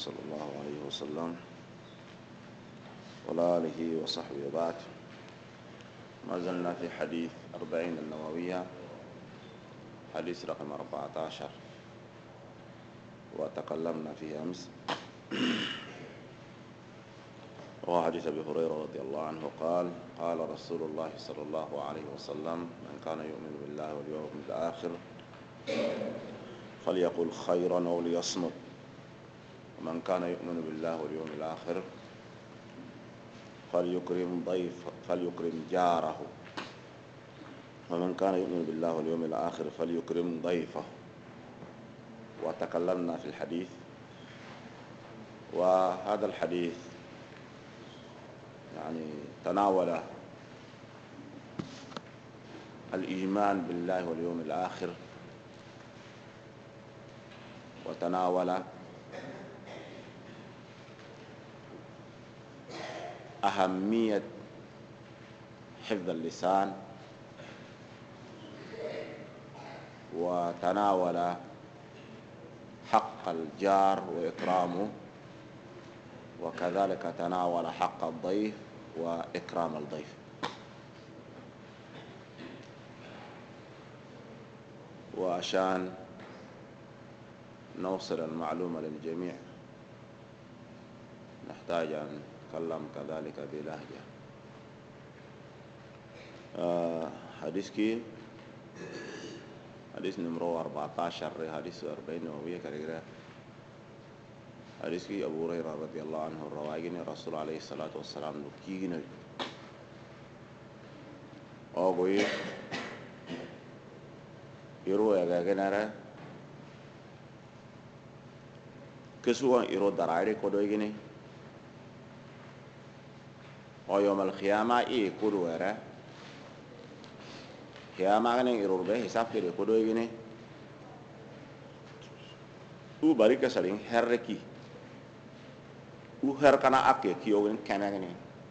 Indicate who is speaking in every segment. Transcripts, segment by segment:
Speaker 1: صلى الله عليه وسلم وعلى آله وصحبه وبعد. ما زلنا في حديث 40 النووية، حديث رقم 14، وتكلمنا فيه أمس. وهو حديث أبي هريرة رضي الله عنه قال: قال رسول الله صلى الله عليه وسلم: من كان يؤمن بالله واليوم الآخر فليقل خيرا أو ليصمت، ومن كان يؤمن بالله واليوم الآخر فليكرم جاره، ومن كان يؤمن بالله واليوم الآخر فليكرم ضيفه. وتكلمنا في الحديث، وهذا الحديث يعني تناول الإيمان بالله واليوم الآخر، وتناول أهمية حفظ اللسان، وتناول حق الجار وإكرامه، وكذلك تناول حق الضيف وإكرام الضيف. وعشان نوصل المعلومة للجميع نحتاج أن نتكلم كذلك بلهجة. حديث نمرو 14 حديث 40 نووية كريرة. حديث أبو هريرة رضي الله عنه الروايين رسول عليه الصلاة والسلام لكينا أوغوي يرو أغاغنارا كسوان يرو درايري كودويني أو يوم القيامة كودويرا قيامة غني يرو به حساب كده كودويني u bari ka salin herreki u her kana akke kiyogen kenagni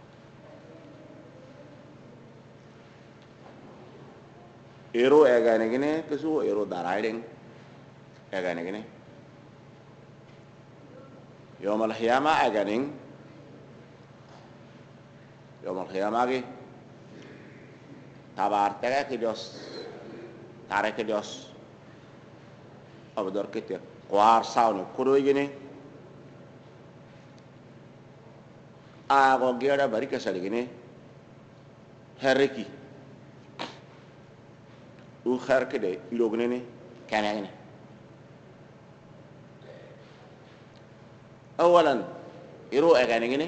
Speaker 1: ero eganegene kesu ero daraiden eganegene yawmal qiyamah eganing yawmal qiyamah ge tabar tega ki Dios tare ki Dios abdor kete war sauni kodo gini go gera bari ka sali gini herreki u khar kede ilogne ni kanagni awalan iro agani gini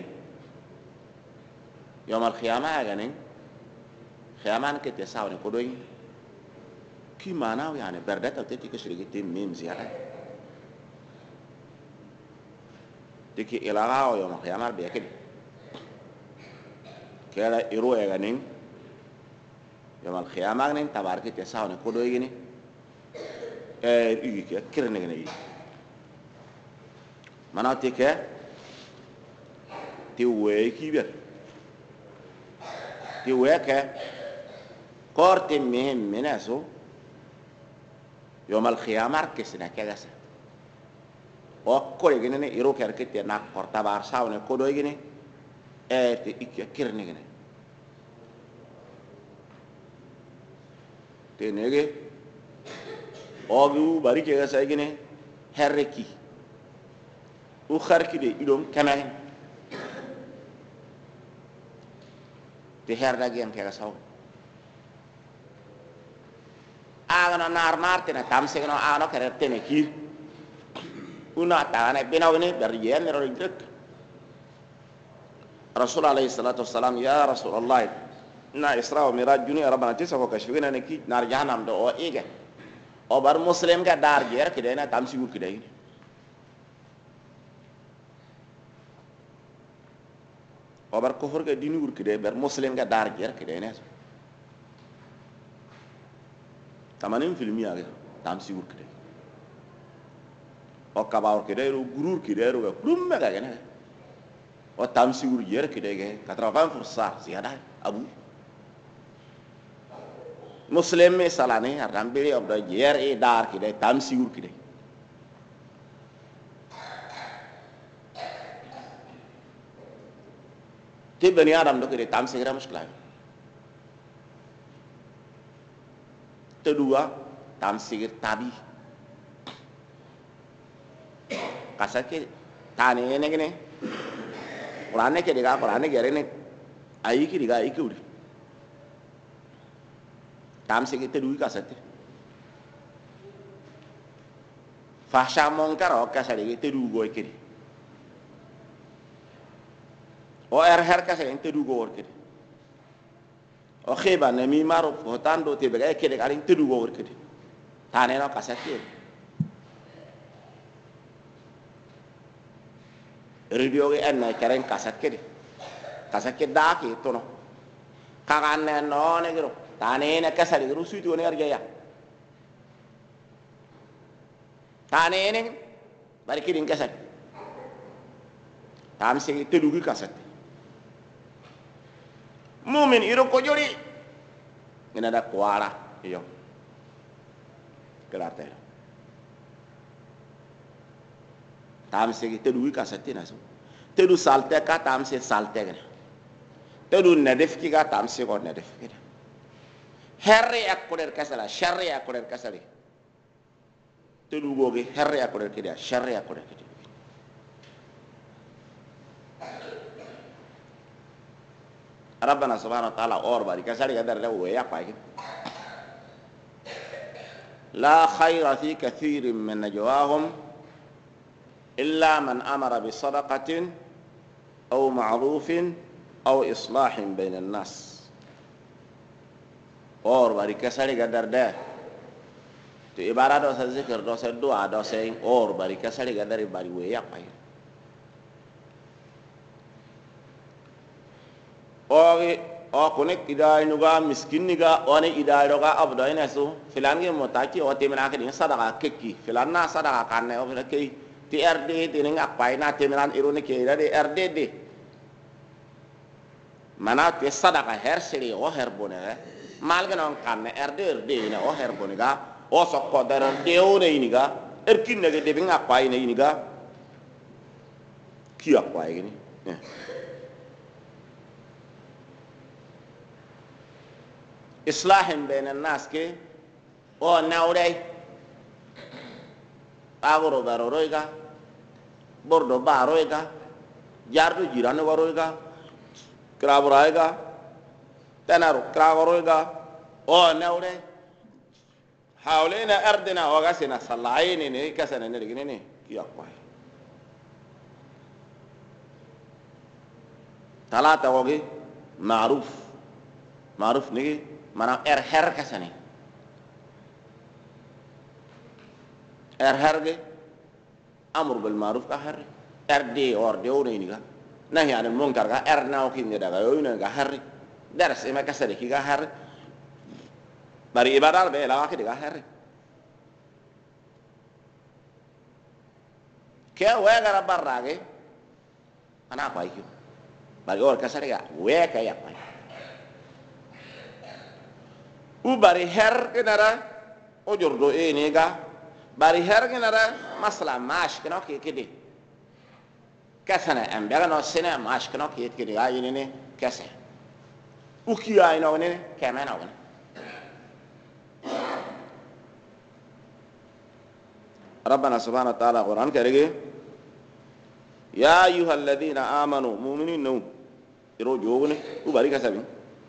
Speaker 1: yawm al-qiyamah agani qiyaman kete sauni kodo ki mana yani berdata teti ke sirigiti mim ziyada diki ilaga o yawm al-qiyamah be kede kala iro eganin yawm al-qiyamah nin tabarki te sawne kodo yini igi ke kirne gene manati ke ti we kiber ti we ke korte mehem menaso yawm al-qiyamah kesina kegasa o ko yene ne iro kerkete na korta bar sawne kodo yini te ikke kirne gene te nege ogu bari kega say gene herreki u kharki de idom kanagen te herda gen kega saw agana nar tena tamse gno ano kere tene ki una taane benawne berjen ro dek Rasul alaihi salatu wassalam ya Rasulullah na Isra wa Miraj juni rabbana tisa ko kashfina ne ki nar jahannam do o ege o bar muslim ga dar jer kide na tam sigur kide o bar kufur ga dini gur kide bar muslim ga dar jer kide ne tamanin filmi ya tam sigur kide o kabaur kide ru gurur kide ru ga kurum ga gene o tam sigur jer kide ge 80% ziyada abu muslim me salane rambiri abda jer dar kide tam sigur kide te bani adam do ke tam singira muskila te dua tam sigir tabi kasake tane ne gene qur'an ke diga qur'an gere ne ayi ki diga ayi ki uri tam sigir te dua kasate fahsya munkar o kasare te dua go kiri o her kasare te dua go kiri o khiba ne mi maro hotando te bega kede garin te dua go kiri tane no kasate radio ge en karen kasat ke da ke to no kagan ne no ne gro tane ne kasari gro suiti woni arja ya tane ne bari kidin kasat tam se te dugi kasat mumin iro ko jori ina da kwara yo kelate tam se te dugi kasat na so te du salte ka tam se salte gna te du nadef ki ka tam se ko nadef ki herre akoder kasala sharri akoder kasali te du goge herre akoder ki da sharri akoder ki rabbana subhanahu wa ta'ala or bari kasali gadar la wo ya pa ki la khayra fi kathirin min najwahum illa man amara bi sadaqatin aw ma'rufin aw islahin bainan nas or bari kasali gadar da to ibara do sa zikr do sa dua do sa or bari kasali gadar bari we ya pa o kone idai nuga miskin niga one idai roga abdo ina so filan ge motaki o temena ke din sadaqa kekki filan na sadaqa kanne o filan ke TRD tining apai na temenan irone ke de RDD mana te sadaqa her seri o her bone malga non kanne RDD ina o her bone ga o sokko dara de o ne iniga erkinne ge de bin apai ne iniga ki apai ni islahin bainan nas ke o nawrai agoro baroroiga bordo baroiga jardo jirano waroiga kraboraiga tanaro kragoroiga o nawrai hawlena ardina o gasina sallaini ne kasana ne digine ne kiyakwai talata wogi ma'ruf ne mana her kasane her ge amr bil ma'ruf ka her de or de o ni ga nahi anil munkar ga na o kin daga yo ne ga her daras e ma kasare ki ga her bari ibadal be la ki ga her ke we ga barrage ana pa ki bari or kasare ga we ka ya pa u bari her kenara o jordo e nega bari her kenara masala mash keno ke kede kasana am daga no sene mash keno ke kede ay ne kase u ki ay no ne kemena wona rabbana subhanahu wa ta'ala quran karege ya ayyuhalladhina amanu mu'minun iro jogne u bari kasabi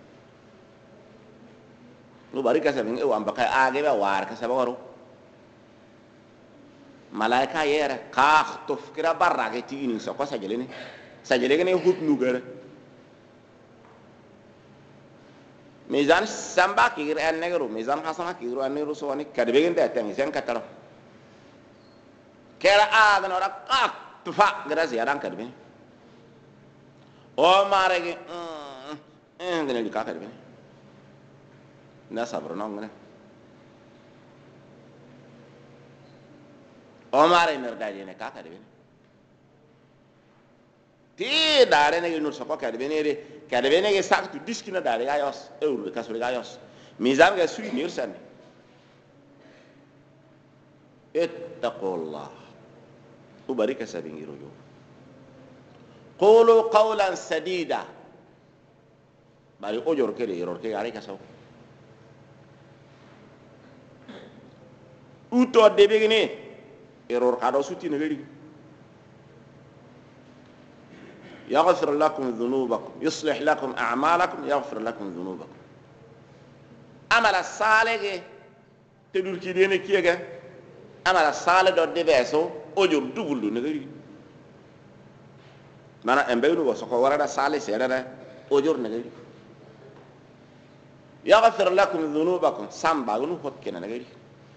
Speaker 1: lu bari kasabin e wamba kay age be war kasaba waru malaika yere ka to fikira barra ke tini so ko sajele ne hut nu gere mizan samba ki gere an negro mizan hasana ki gere an negro so ani kadbe gen da tan sen kataro kera age no ra ka tufa gere ziaran kadbe o mare ge ngene di ka kadbe na sabro nongne o mare mer dali ne ka ka de ti dare ne nur so ko ka de ne ge sak tu diskina dare ga yos euro ka so ga yos mizan ga sui nir san ittaqullah ubarika sabin girojo qulu qawlan sadida bari ojor ke de error ke gare ka saw uto de begini error ka do suti ne gari يغفر لكم ذنوبكم يصلح لكم أعمالكم يغفر لكم ذنوبكم أمل الصالح تدور كيدين كيغا أمل الصالح دو ديبسو أجر دوبلو نغري مانا أمبينو وسوكو وردا صالح سيردا أجر نغري يغفر لكم ذنوبكم سامبا غنو هوت كنا نغري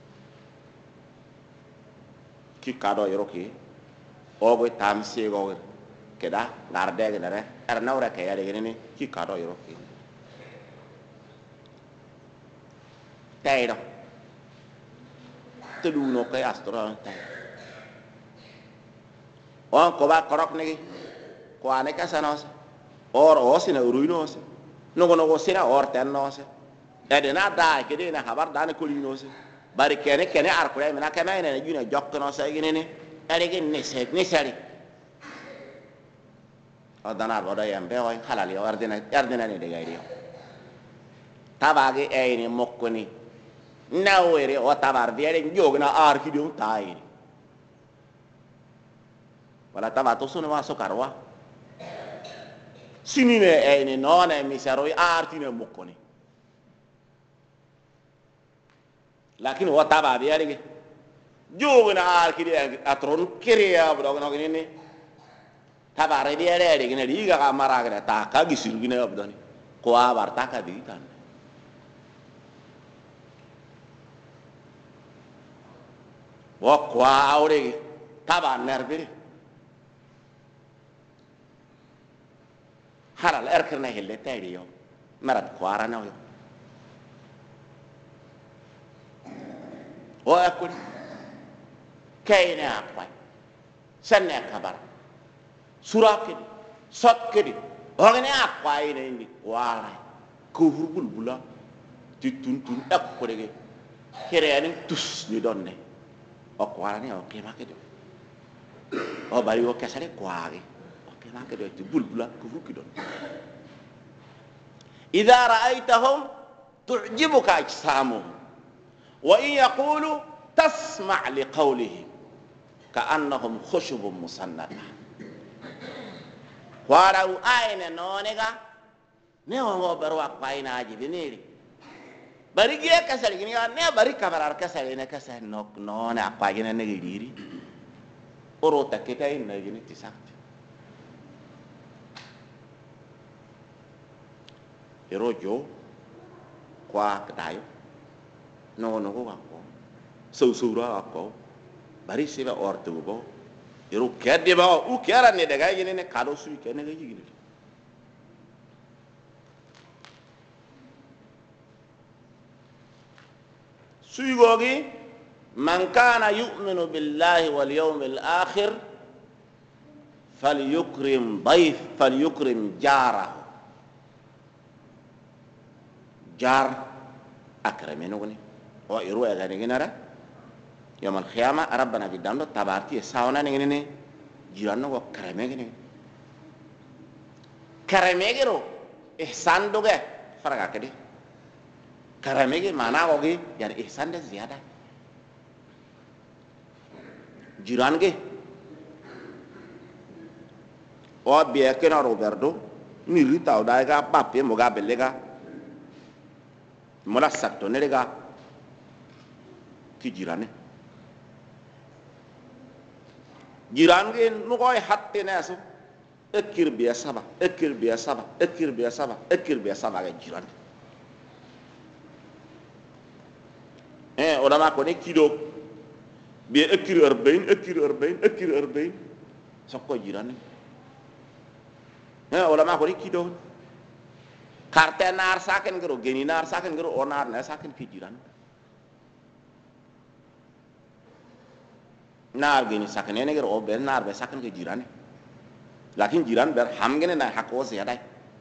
Speaker 1: كي كادو يروكي أوغي تامسي غوغي keda garde gere nawra ke yare gene ki kado yoro ki tayro tedu no kay astro tay on ko ba korok ne ko ane ka sanos or osina ruinos no gono sina or tennos ede na da ke de na habar da ne ko linos bari kene ar ko me na kema ne juna jokno sa gene ne ere gene ne sari danar bodo yambe o halal yo ardina ne de gayri tabage eyni mokkoni nawere o tabar biere jogna arki dum tayri wala tabato sono wa sokarwa sinine eyni nona mi saro arti ne mokkoni lakin o tabar biere jogna arki de atron kiriya bodo no ni tabare dia ada gini dia ka maraga ta ka gisir gini abdani ko abar ta ka ditan wa ko awre taban nerbi halal erkerne helle tayri yo marat ko arana yo wa akul kayna apa sanna kabar surakin sakedi ogene akwa ine ndi wala ko hurbul bula tituntun ak ko dege kereni tus ni donne o kwala ni o kema kedo o bari o kesare kwaage o kema kedo ti bulbula ko fukki don idha ra'aytahum tu'jibuka ajsamuhum wa in yaqulu tasma' liqawlihim ka'annahum khushubun musannada warau aine nonega ne o berwa paina aji biniri bari gie kasal gini ne bari kabarar kasal ne kasal nok nona apa gini ne gidiri oro taketa in ne gini tisakti erojo kwa kadayo no ko ko sura ko bari siba ortu go iru kedde ba u kera ne daga yene ne kado su ke ne gaji gini sui gogi man kana yu'minu billahi wal yawmil akhir falyukrim jara jar akramenu gni o iru ya gani ginara yamal khiyama rabbana bidando tabarti sauna ne ne jiranno ko karamegero ihsan doge faraga kedi karamege mana gogi yar ihsan de ziyada jiran ge o biya kena roberto mi rita o daga pape mo ga belega mo la satto ne lega ki jirane jiran ge no koy hatte ne aso ekir biya saba ga jiran ulama ko ne kido bi ekir erbain sokko jiran ulama ko ne kido karte nar saken gero geni nar saken gero onar na saken ki jiran nar geni saken ne gero o ben nar be saken ki jiran lakin jiran ber hamgene na hako ziyada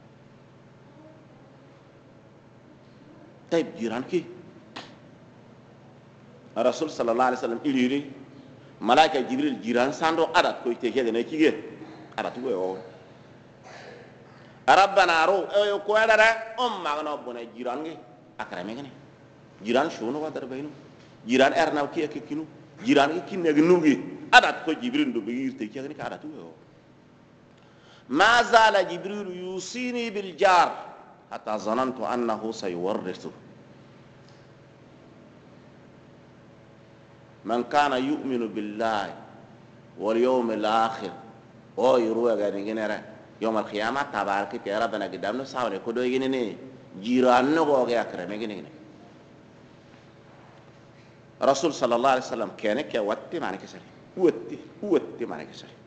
Speaker 1: tay jiran ki rasul sallallahu alaihi wasallam iliri malaika jibril jiran sando adat ko te hede na kige adat go rabbana ro ko dara magno bona jirange akrame ngene jiran shono wa darbayno jiran erna ki akikinu jiran ki kinne gnugi adat ko jibril do bigirte ki ngani ka adatu yo ma zala jibril yusini bil jar hatta zanantu annahu sayuwarrithu man kana yu'minu billahi wal yawmil akhir o yuru ga ni genera yawmal qiyamah tabaraki te rabbana gidamno sawne ko do yene ne jiran no go ga akrame gene rasul sallallahu alaihi wasallam kene ke watti mane ke sari watti mane ke sari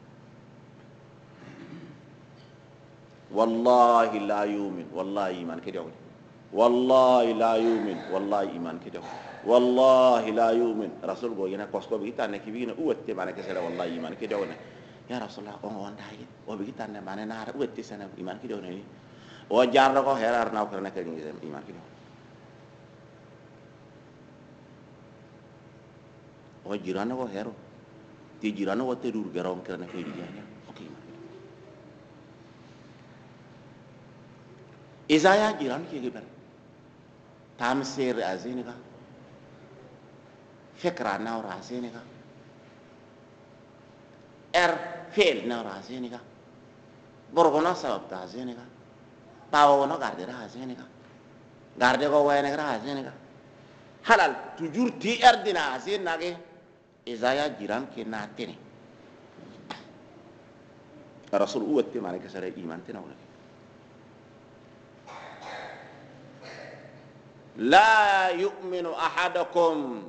Speaker 1: wallahi la yu'min wallahi iman ke dawo wallahi la yu'min wallahi iman ke dawo wallahi la yu'min rasul go yena kosko bi tan ne kibina watti mane ke sari wallahi iman ke dawo ya rasulullah on wonda yi o bi tan ne mane na watti sana iman ke dawo ne o jarra ko herar na ko na ke iman ke dawo o jirana ko hero ti jirana ko te dur garom kerana ko dianya oke izaya jiran ki geber tamsir azinika fikra na razinika fail na razinika borgona sabab ta azinika tawo no garde razinika garde ko wayne razinika halal toujours ti dina azinage izaya jiran ke natene rasul uwatti mane ke sare iman tena wala la yu'minu ahadakum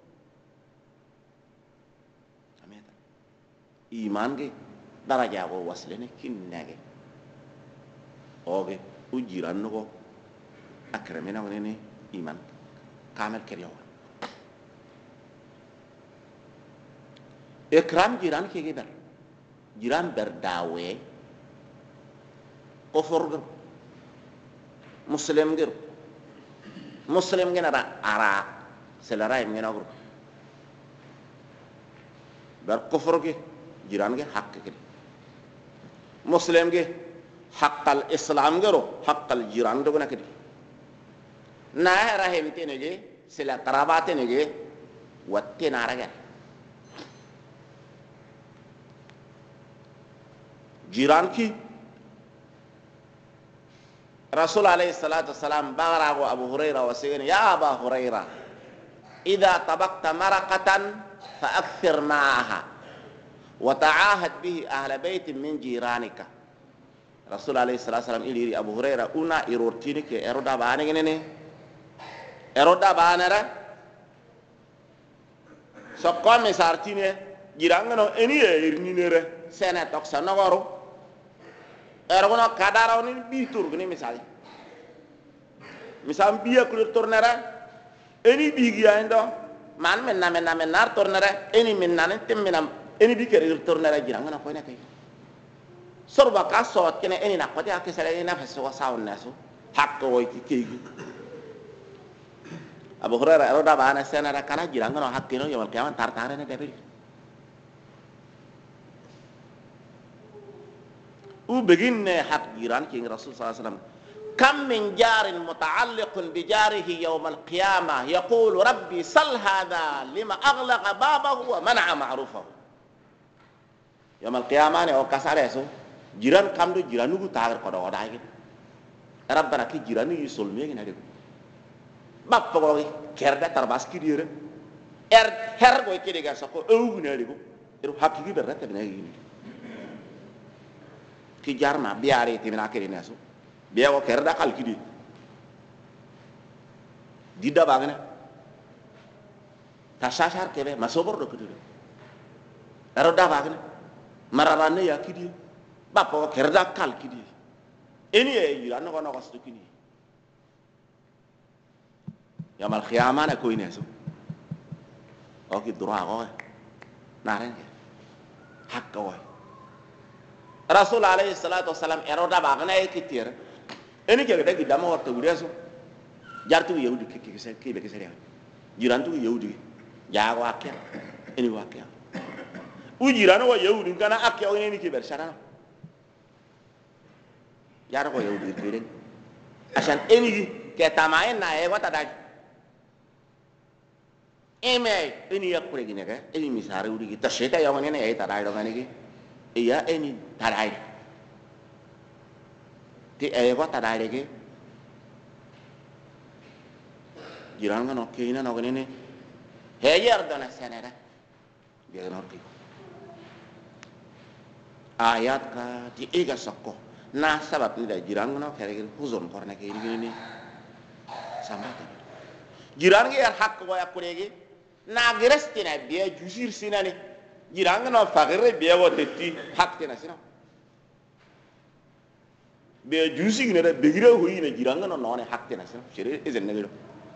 Speaker 1: ameta iman ge daraja go waslene kinnage oge ujiran no akramena wala ne iman kamel keriyo ikram jiran ke geber jiran berdawe kufur muslim gena ara selara ngena guru ber kufur ge jiran ge hak ke muslim ge haqqal islam gero haqqal jiran do gena ke na rahim tenege sila karabate nege watte naraga jiran ki rasul alaihi salatu wassalam bagara wa abu hurairah wasigani ya aba hurairah idza tabaqta maraqatan fa akthir ma'aha wa ta'ahad bihi ahla baitin min jiranika rasul alaihi salatu wassalam iliri abu hurairah una irortini ke eroda bane ngene eroda banara so comme sartine jirangano eni erinire sene toksa nogoro ergono kadara oni bitur gni misal biya kulir tornera eni bigiya endo man men nar tornera eni men nan temminam eni bikere tornera jirangano ko ne kay sorba ka sot kene eni na kote akesere eni na faso saun naso hakko woy ki kegi abu hurairah roda bana senara kana jirangano hakkino yamal qiyamah tartare ne debiri وبجن حق جيران كين الرسول صلى الله عليه وسلم كم من جار متعلق بجاره يوم القيامة يقول ربي سل هذا لما أغلق بابه ومنع معروفه يوم القيامة أو كسره جيران كم دو جيرانو تاغر كذا ودا هيك ربنا كي جيرانو يسولمي كنا ديو باب بقولي كرده ترباس كديره هر كوي كده كسكو أو كنا ديو إرو حقيقي برات بناي ki jarma biare timina kene nasu biya ko kerda kalkidi dida bagana tasashar kebe masobor do kudu ero da bagana marabane ya kidi bapo kerda kalkidi eni e yira no kono ko stukini yamal khiyamana ko inesu o ki dura ko naren hakka wa rasul alaihi salatu wassalam eroda bagana e kitir eni ke dagi dama warta wureso jartu yahudi ke be kesere jirantu yahudi ya wakya eni wakya u jirano wa yahudi kana akya eni ke ber sarana jar ko yow dir tireng asan eni ke tamayen na e wata daj eme eni yakure gine ka eni misare uri ki tasheta yaw ne e ta daj do ngani ki iya eni tarai ti e wata daj ke jiran no keina no gane he yer do na senera dia no ki ayat ka ti ega sakko na sabab ni da jiran no kere huzon korna ke ini sambata jiran ge hak ko ya kurege na grestina biya jusir sinane jiran no fagre biya wo tetti hak tina sina biya jusi ne da begira hoyi ne jiran no no ne hak tina sina sere ezen ne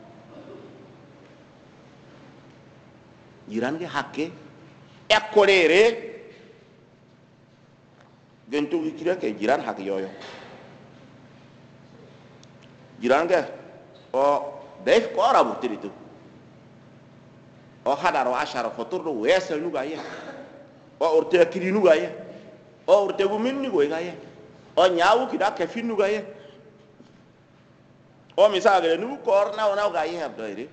Speaker 1: jiran ge hakke ekkolere gentu kira ke jiran hak yoyo jiran ge o def ko arabu tiritu o hadaro ashara foturdo wesel nuga ye o urte kiri nuga ye o urte gumin ni goy gaye o nyaawu kida ke fin nuga ye o misaga nu korna ona ga ye abdoire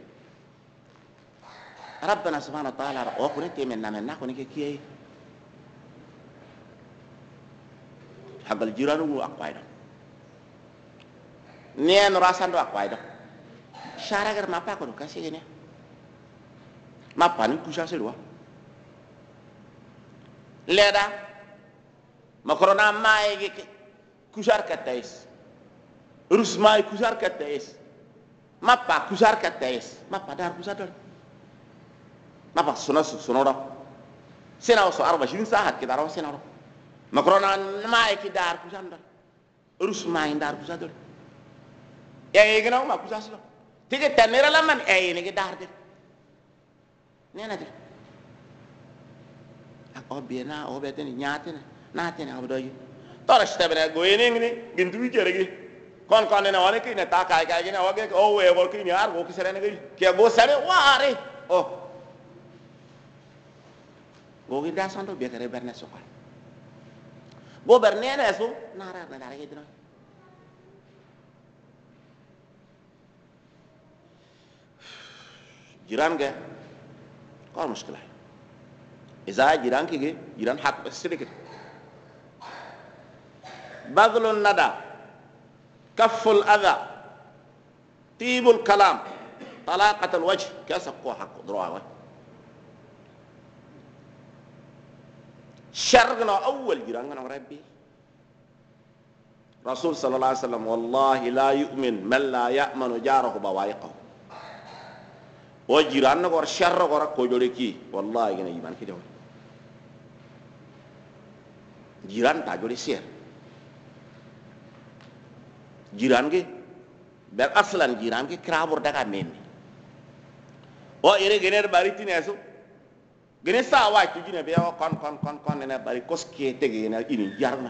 Speaker 1: rabbana subhanahu wa ta'ala o ko rete men namen na ko ni ke kiye hagal jiranu akwayda nien rasando akwayda sharagar mapa ko ka sigene mapa ni kusha se do leda makrona mai ke kushar katais rusmai kushar katais mapa kushar katais mapa dar kushar mapa sonora sena so 24 saat kita raw sena makrona mai ki dar kushanda rusmai dar kushador ya igna ma kushaslo tige tanera laman ni ki dar de nena de o biena o beteni nyatena natena abdoyi torash tabena goyene ni gindu jeregi kon ne wale ki ne ta kai kai ne oge o we gol ki ni ar go ki sere ne ki go sare ware o go gi da santo be kare berne sokal go berne ne so nara na dare gidno jiran ga ko mushkila iza jiran ki ge jiran hak sedikit badlun nada kaful adha tibul kalam talaqatul wajh kasaqu haq drowa shargna awwal jiran ngana rabbi rasul sallallahu alaihi wasallam wallahi la yu'min man la ya'manu jarahu bawa'iqahu o jiran no gor sharro gor ko jole ki wallahi gena iman ki dew jiran ta jole sier jiran ge ber aslan jiran ge krabur daga men o ere gener bari tineso gene sa wa tu jine be o kon ne bari koske tege na ini jarna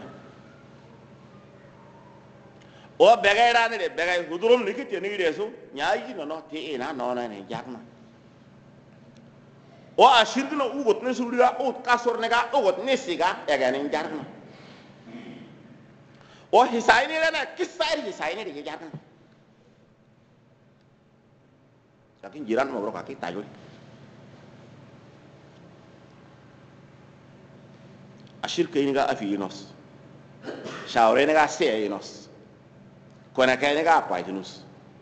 Speaker 1: o begay rane de begay hudurum nikite ni deso nyaayi no te ina no na ne jarna o ashirdu no ugot ne suriya o kasor ne ga ugot ne siga ega ne jarna o hisaini rena kisai hisaini de jarna saking jiran mo bro kaki tayo ashir ke ini ga afi inos shawre ne ga se inos kona kayne ga apa itunus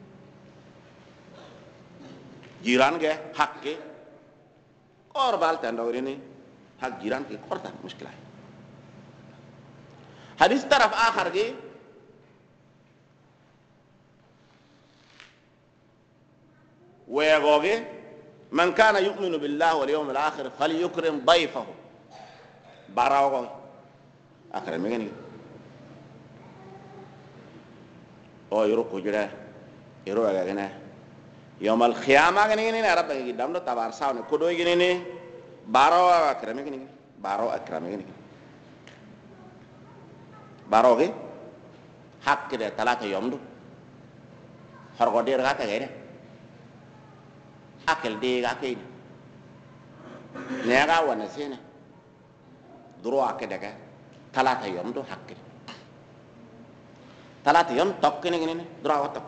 Speaker 1: jiran ge hakke or bal tandawre ni hak jiran ke korta mushkila hadis taraf akhar ge wegoge man kana yu'minu billahi wal yawmil akhir falyukrim dayfahu barawo akhar megen o yoro ko jira yoro ga gana yawmal khiyama gani ni rabba gi damdo tabar sawne ko do gini ni baro akrame gini baro akrame gini baro ge hak de talata yomdo hargo der ga ta gere akel de ga ke ne ga wana sene duro akede ga talata yomdo hakke talati yom tokkini gini dura tok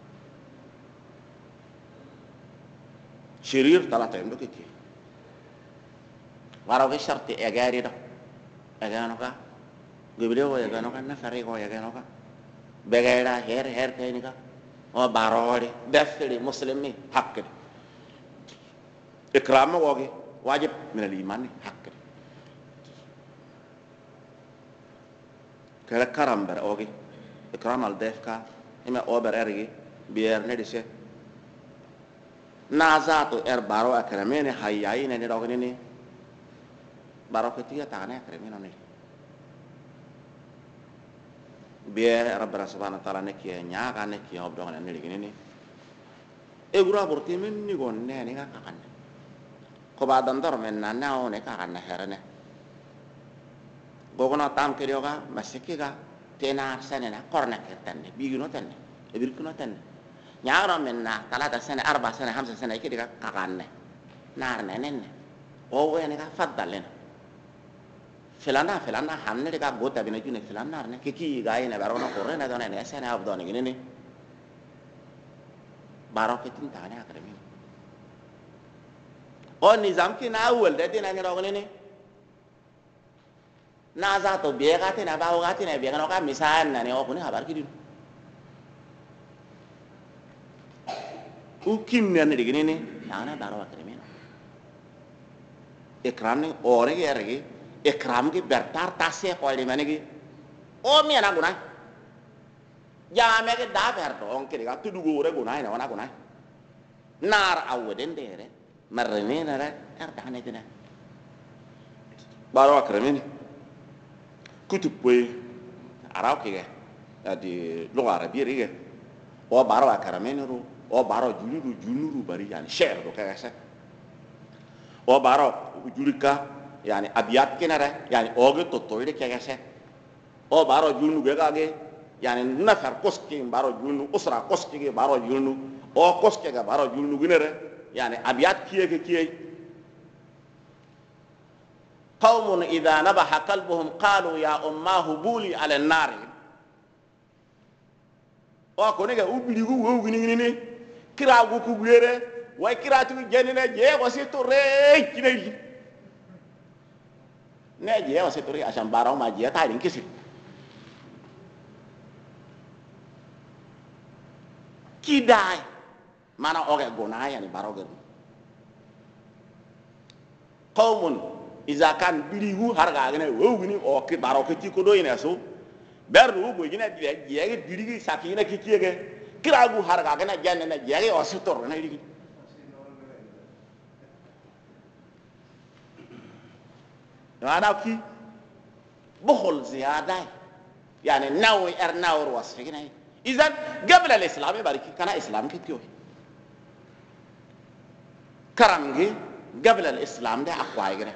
Speaker 1: shirir talata yom dokiki waro ke sharti egari do egano ka gibile ko egano ka na fari ko egano ka begera her kayni ka o barori defri muslimi hakkde ikram wogi wajib min al iman hakkde kala karam ber ogi ikram al defka ima ober ergi bier ne dise nazato baro akramene hayyai ne rogni ni baro ketiga tane akramene ne bier rabbana subhanahu wa ta'ala ne kiya nya kan ne kiya obdo ne ligini ni e gura borti men ni gonne ne ka kan ko ba dandar men na na o ne ka kan herane gogono tam kerioga masikiga tenar sanena korna kertanne bigino tanne e birkuno tanne nyaaro men na talata sana 4 sana 5 sana ikidi ka kanne nar nenne o wene ka faddalena filana hamne de ka gota bina june filana ne kiki gaay ne barono korena dona ne sana abdone gine ni baroketin tane akremi o nizam ki na awal de dina ne rogone ne na za to biye gati na bawo gati na biye ka misan na ne o kuni habar kidin ukim ne digini ni yana baro akremi ikram ne ore ge ergi ikram ki bertar tasya ko di mane ki o mi ana guna jame ke da berto on ki ga tu dugo re guna ina wana guna nar awden dere marrene na re ardane dina baro akremi kutubwe arau ki ga di lugha arabia ri o baro akremi ru o baro junuru bari yani sher do kayasa o baro julika yani abiyat kenara yani oge to toire kayasa o baro junu ge gage yani nafar koski baro junu usra koski ge baro junu o koski ge baro junu ginere yani abiyat kiye qaumun idha nabaha qalbuhum qalu ya ummahu buli ala an-nar o ko ne ga ubirigu wo gini kira gu ku gere way kira tu jenina je ko si to re kinai ne je ko si to re asam barang ma je ta rin kisi kidai mana oge gonaya ni baroge qaumun iza kan birigu harga gene wo gini o ki baroke ti ko do ina so berru bo gina je dirigi sakina kikiyege kiragu harga gana janne na jage o sutor na digi ana ki بخل زيادة يعني نوي نور وصفنا إذن قبل الإسلام يبارك كان إسلام كتير كرامجي قبل الإسلام ده أقوى كده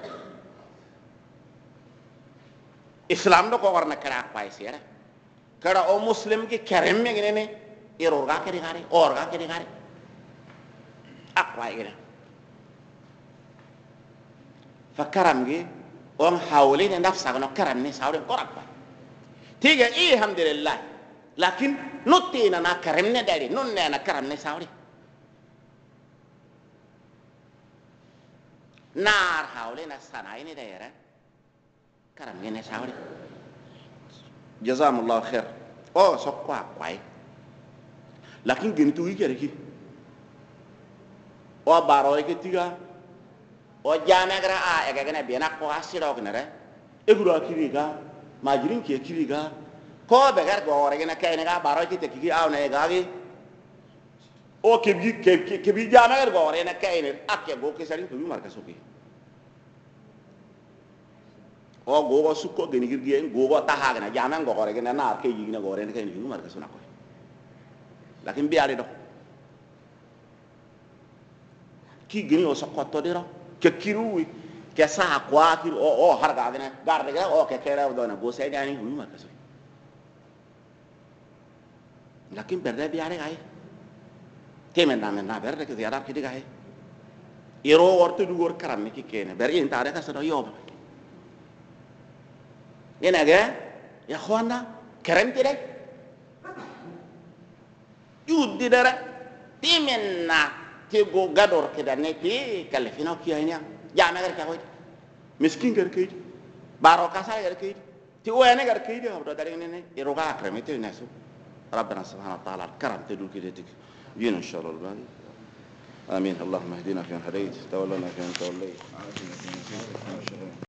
Speaker 1: إسلام ده كورنا كده أقوى سيرة كده أو مسلم كي كريم يعني نه إيرورغا كده كاري أورغا كده كاري أقوى كده فكرامجي أم حاولين نفسك نكرم نساورين كورك تيجي إيه الحمد لله لكن نتينا نكرمنا داري نوننا نكرم نساوري نار حاولين الصناعين دايرة كرم نساوري جزاهم الله خير أو سقوا قوي لكن جنتوي كذي أو باروي كتيجا أو جامع كرا إعجازنا بينا قواسي لو كنره إغلو كذيكا majirin ke kiriga ko be gar go re na kay na baro ki te ki aw na gaagi o ke bi jama gar go re na kay ne akke go ke sari to bi marka soki o go su ko geni girgi go ta ha na jama go re na na ke yi na go re na kay ni bi marka sona ko lakin bi ari do ki geni o sokko de ro ke kiruwi ke sa kwa ki o har ga ne gar de o ke kera do na go sai dani hu ma kaso lakin berde bi are gai temen na berde ke ziara ki digai iro ortu du gor karam ki kene ber in tare ka so yob ina ga ya khwana karam ti dai di dara timenna te go gador ke da ne ke kalfina kiyanya ya me gar ka ko miskin gar ke baro kasa gar ke ti o ene gar ke do dari ne iroga akramete nasu ربنا سبحانه وتعالى الكرم تدول كده بينا ان شاء الله الباقي امين اللهم اهدنا فيمن هديت تولنا فيمن توليت